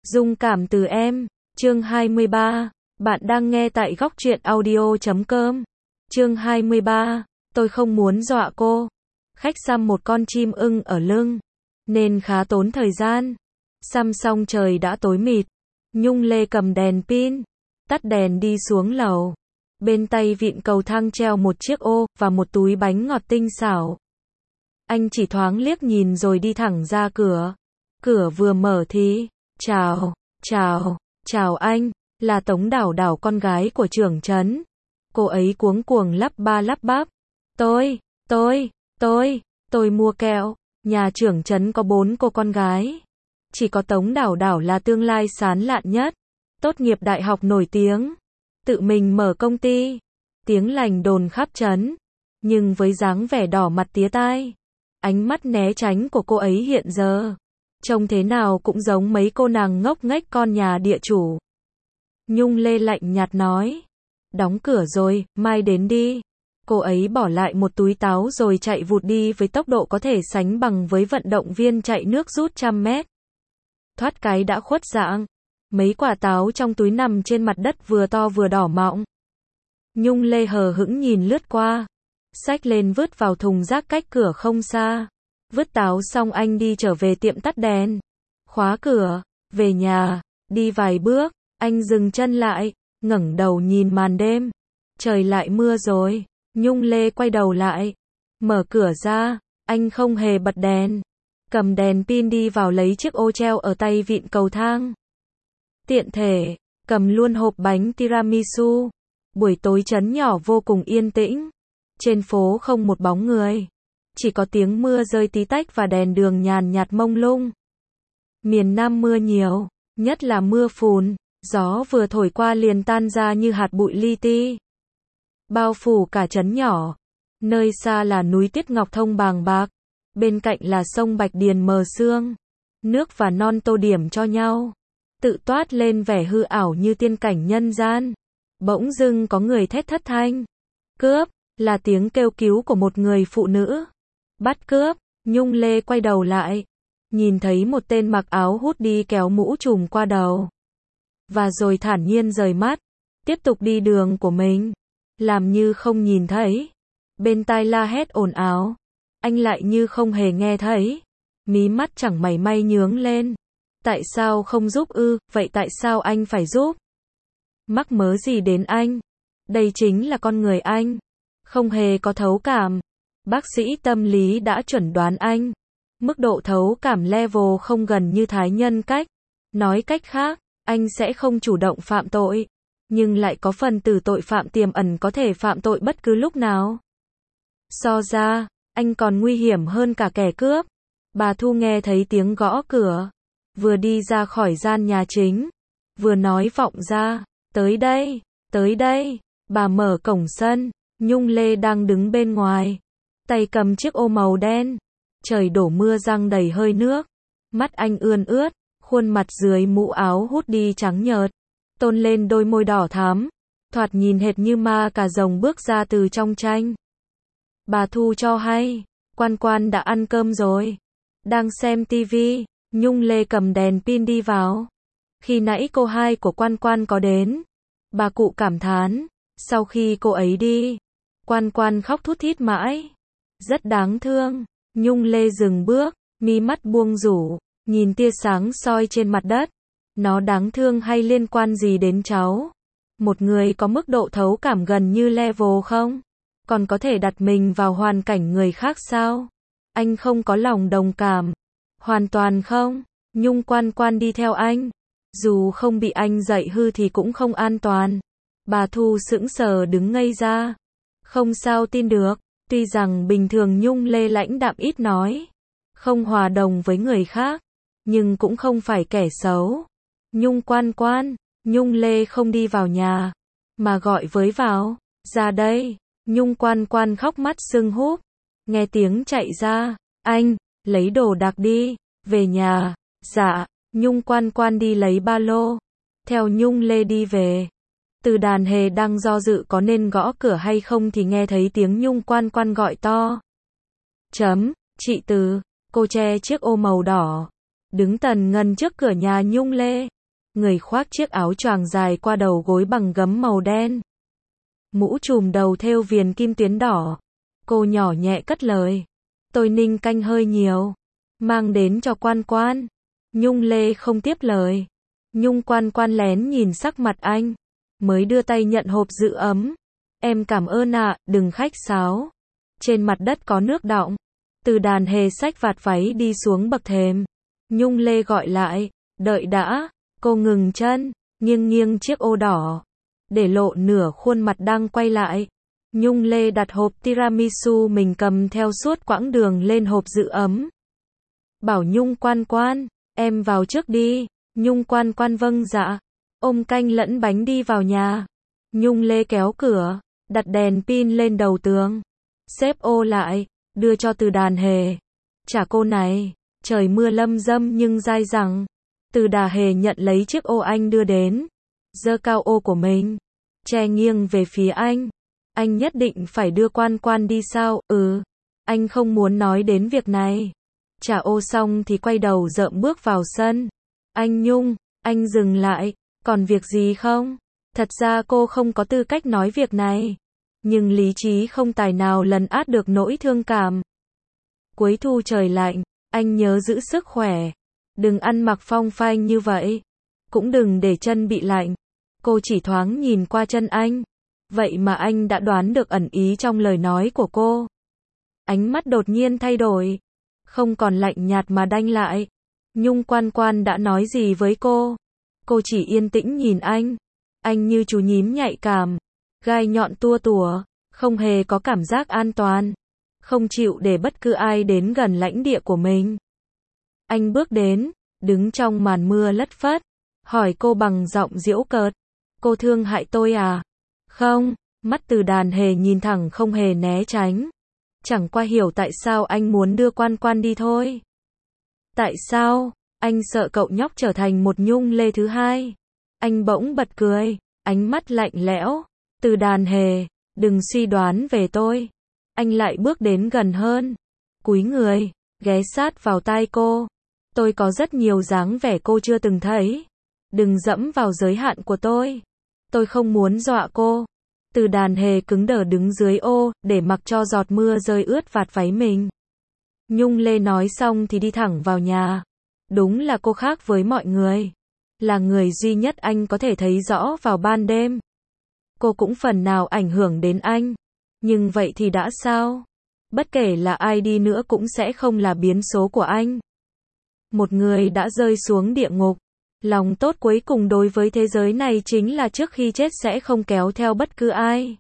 Dung cảm từ em, chương 23, bạn đang nghe tại góc truyện audio.com. Chương 23, tôi không muốn dọa cô. Khách xăm một con chim ưng ở lưng, nên khá tốn thời gian. Xăm xong trời đã tối mịt. Nhung Lê cầm đèn pin, tắt đèn đi xuống lầu. Bên tay vịn cầu thang treo một chiếc ô, và một túi bánh ngọt tinh xảo. Anh chỉ thoáng liếc nhìn rồi đi thẳng ra cửa. Cửa vừa mở thì, chào anh, là Tống Đảo Đảo, con gái của trưởng trấn. Cô ấy cuống cuồng lắp ba lắp bắp. Tôi mua kẹo. Nhà trưởng trấn có 4 cô con gái. Chỉ có Tống Đảo Đảo là tương lai sáng lạn nhất. Tốt nghiệp đại học nổi tiếng. Tự mình mở công ty. Tiếng lành đồn khắp trấn. Nhưng với dáng vẻ đỏ mặt tía tai, ánh mắt né tránh của cô ấy hiện giờ, trông thế nào cũng giống mấy cô nàng ngốc nghếch con nhà địa chủ. Nhung Lê lạnh nhạt nói. Đóng cửa rồi, mai đến đi. Cô ấy bỏ lại một túi táo rồi chạy vụt đi với tốc độ có thể sánh bằng với vận động viên chạy nước rút 100 mét. Thoát cái đã khuất dạng. Mấy quả táo trong túi nằm trên mặt đất vừa to vừa đỏ mọng. Nhung Lê hờ hững nhìn lướt qua, xách lên vứt vào thùng rác cách cửa không xa. Vứt táo xong anh đi trở về tiệm tắt đèn, khóa cửa, về nhà. Đi vài bước, anh dừng chân lại, ngẩng đầu nhìn màn đêm. Trời lại mưa rồi. Nhung Lê quay đầu lại, mở cửa ra, anh không hề bật đèn, cầm đèn pin đi vào lấy chiếc ô treo ở tay vịn cầu thang. Tiện thể, cầm luôn hộp bánh tiramisu. Buổi tối trấn nhỏ vô cùng yên tĩnh. Trên phố không một bóng người. Chỉ có tiếng mưa rơi tí tách và đèn đường nhàn nhạt mông lung. Miền Nam mưa nhiều, nhất là mưa phùn. Gió vừa thổi qua liền tan ra như hạt bụi li ti, bao phủ cả trấn nhỏ. Nơi xa là núi Tiết Ngọc Thông bàng bạc, bên cạnh là sông Bạch Điền mờ sương. Nước và non tô điểm cho nhau, tự toát lên vẻ hư ảo như tiên cảnh nhân gian. Bỗng dưng có người thét thất thanh. Cướp, là tiếng kêu cứu của một người phụ nữ. Bắt cướp. Nhung Lê quay đầu lại, nhìn thấy một tên mặc áo hút đi kéo mũ trùm qua đầu, và rồi thản nhiên rời mắt, tiếp tục đi đường của mình, làm như không nhìn thấy. Bên tai la hét ồn ào, anh lại như không hề nghe thấy. Mí mắt chẳng mảy may nhướng lên. Tại sao không giúp ư? Vậy tại sao anh phải giúp? Mắc mớ gì đến anh? Đây chính là con người anh. Không hề có thấu cảm. Bác sĩ tâm lý đã chuẩn đoán anh. Mức độ thấu cảm level không gần như thái nhân cách. Nói cách khác, anh sẽ không chủ động phạm tội, nhưng lại có phần tử tội phạm tiềm ẩn có thể phạm tội bất cứ lúc nào. So ra, anh còn nguy hiểm hơn cả kẻ cướp. Bà Thu nghe thấy tiếng gõ cửa, vừa đi ra khỏi gian nhà chính, vừa nói vọng ra, tới đây. Bà mở cổng sân, Nhung Lê đang đứng bên ngoài, tay cầm chiếc ô màu đen. Trời đổ mưa răng đầy hơi nước, mắt anh ươn ướt, khuôn mặt dưới mũ áo hút đi trắng nhợt, tôn lên đôi môi đỏ thắm, thoạt nhìn hệt như ma cà rồng bước ra từ trong tranh. Bà Thu cho hay, Quan Quan đã ăn cơm rồi, đang xem tivi. Nhung Lê cầm đèn pin đi vào. Khi nãy cô hai của Quan Quan có đến, bà cụ cảm thán, sau khi cô ấy đi, Quan Quan khóc thút thít mãi, rất đáng thương. Nhung Lê dừng bước, mí mắt buông rủ, nhìn tia sáng soi trên mặt đất. Nó đáng thương hay liên quan gì đến cháu? Một người có mức độ thấu cảm gần như level không? Còn có thể đặt mình vào hoàn cảnh người khác sao? Anh không có lòng đồng cảm. Hoàn toàn không. Nhung Quan Quan đi theo anh. Dù không bị anh dạy hư thì cũng không an toàn. Bà Thu sững sờ đứng ngây ra. Không sao tin được. Tuy rằng bình thường Nhung Lê lãnh đạm ít nói, không hòa đồng với người khác, nhưng cũng không phải kẻ xấu. Nhung Quan Quan, Nhung Lê không đi vào nhà, mà gọi với vào, ra đây. Nhung Quan Quan khóc mắt sưng húp, nghe tiếng chạy ra, anh, lấy đồ đạc đi, về nhà. Dạ. Nhung Quan Quan đi lấy ba lô, theo Nhung Lê đi về. Từ Đàn Hề đang do dự có nên gõ cửa hay không thì nghe thấy tiếng Nhung Quan Quan gọi to. Chị Từ. Cô che chiếc ô màu đỏ, đứng tần ngần trước cửa nhà Nhung Lê. người khoác chiếc áo choàng dài qua đầu gối bằng gấm màu đen. Mũ trùm đầu thêu viền kim tuyến đỏ. Cô nhỏ nhẹ cất lời. Tôi ninh canh hơi nhiều. Mang đến cho Quan Quan. Nhung Lê không tiếp lời. Nhung Quan Quan lén nhìn sắc mặt anh. Mới đưa tay nhận hộp giữ ấm. Em cảm ơn ạ, đừng khách sáo. Trên mặt đất có nước đọng. Từ Đàn Hề xách vạt váy đi xuống bậc thềm. Nhung Lê gọi lại. Đợi đã. Cô ngừng chân, nghiêng nghiêng chiếc ô đỏ. Để lộ nửa khuôn mặt đang quay lại. Nhung Lê đặt hộp tiramisu mình cầm theo suốt quãng đường lên hộp giữ ấm. Bảo Nhung Quan Quan, em vào trước đi. Nhung Quan Quan vâng dạ. Ôm canh lẫn bánh đi vào nhà. Nhung Lê kéo cửa, đặt đèn pin lên đầu tường. Xếp ô lại, đưa cho Từ Đàn Hề. Trả cô này, trời mưa lâm dâm nhưng dai dẳng. Từ Đà Hề nhận lấy chiếc ô anh đưa đến. Giơ cao ô của mình. Che nghiêng về phía anh. Anh nhất định phải đưa Quan Quan đi sao? Anh không muốn nói đến việc này. Trả ô xong thì quay đầu dợm bước vào sân. Anh Nhung, anh dừng lại. Còn việc gì không? Thật ra cô không có tư cách nói việc này. Nhưng lý trí không tài nào lấn át được nỗi thương cảm. Cuối thu trời lạnh, anh nhớ giữ sức khỏe. Đừng ăn mặc phong phanh như vậy. Cũng đừng để chân bị lạnh. Cô chỉ thoáng nhìn qua chân anh. Vậy mà anh đã đoán được ẩn ý trong lời nói của cô. Ánh mắt đột nhiên thay đổi. Không còn lạnh nhạt mà đanh lại. Nhung Quan Quan đã nói gì với cô? Cô chỉ yên tĩnh nhìn anh. Anh như chú nhím nhạy cảm. Gai nhọn tua tủa. Không hề có cảm giác an toàn. Không chịu để bất cứ ai đến gần lãnh địa của mình. Anh bước đến, đứng trong màn mưa lất phất. Hỏi cô bằng giọng giễu cợt. Cô thương hại tôi à? Không, mắt Từ Đàn Hề nhìn thẳng không hề né tránh. Chẳng qua hiểu tại sao anh muốn đưa Quan Quan đi thôi. Tại sao? Anh sợ cậu nhóc trở thành một Nhung Lê thứ hai. Anh bỗng bật cười, ánh mắt lạnh lẽo. Từ Đàn Hề, đừng suy đoán về tôi. Anh lại bước đến gần hơn. Cúi người, ghé sát vào tai cô. Tôi có rất nhiều dáng vẻ cô chưa từng thấy. Đừng dẫm vào giới hạn của tôi. Tôi không muốn dọa cô. Từ Đàn Hề cứng đờ đứng dưới ô, để mặc cho giọt mưa rơi ướt vạt váy mình. Nhung Lê nói xong thì đi thẳng vào nhà. Đúng là cô khác với mọi người. Là người duy nhất anh có thể thấy rõ vào ban đêm. Cô cũng phần nào ảnh hưởng đến anh. Nhưng vậy thì đã sao? Bất kể là ai đi nữa cũng sẽ không là biến số của anh. Một người đã rơi xuống địa ngục. Lòng tốt cuối cùng đối với thế giới này chính là trước khi chết sẽ không kéo theo bất cứ ai.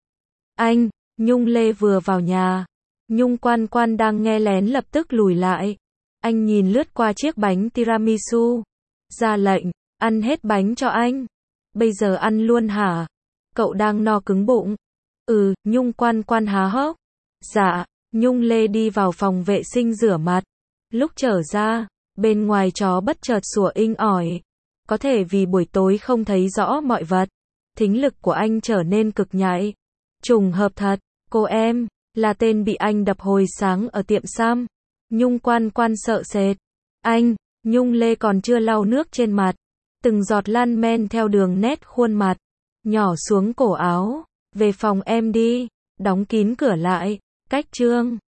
Anh, Nhung Lê vừa vào nhà. Nhung Quan Quan đang nghe lén lập tức lùi lại. Anh nhìn lướt qua chiếc bánh tiramisu. Ra lệnh, ăn hết bánh cho anh. Bây giờ ăn luôn hả? Cậu đang no cứng bụng. Nhung Quan Quan há hốc. Dạ, Nhung Lê đi vào phòng vệ sinh rửa mặt. Lúc trở ra, bên ngoài chó bất chợt sủa inh ỏi. Có thể vì buổi tối không thấy rõ mọi vật. Thính lực của anh trở nên cực nhạy. Trùng hợp thật, cô em, là tên bị anh đập hồi sáng ở tiệm xăm. Nhung Quan Quan sợ sệt. Anh, Nhung Lê còn chưa lau nước trên mặt. Từng giọt lan men theo đường nét khuôn mặt. Nhỏ xuống cổ áo. Về phòng em đi. Đóng kín cửa lại. Cách chương.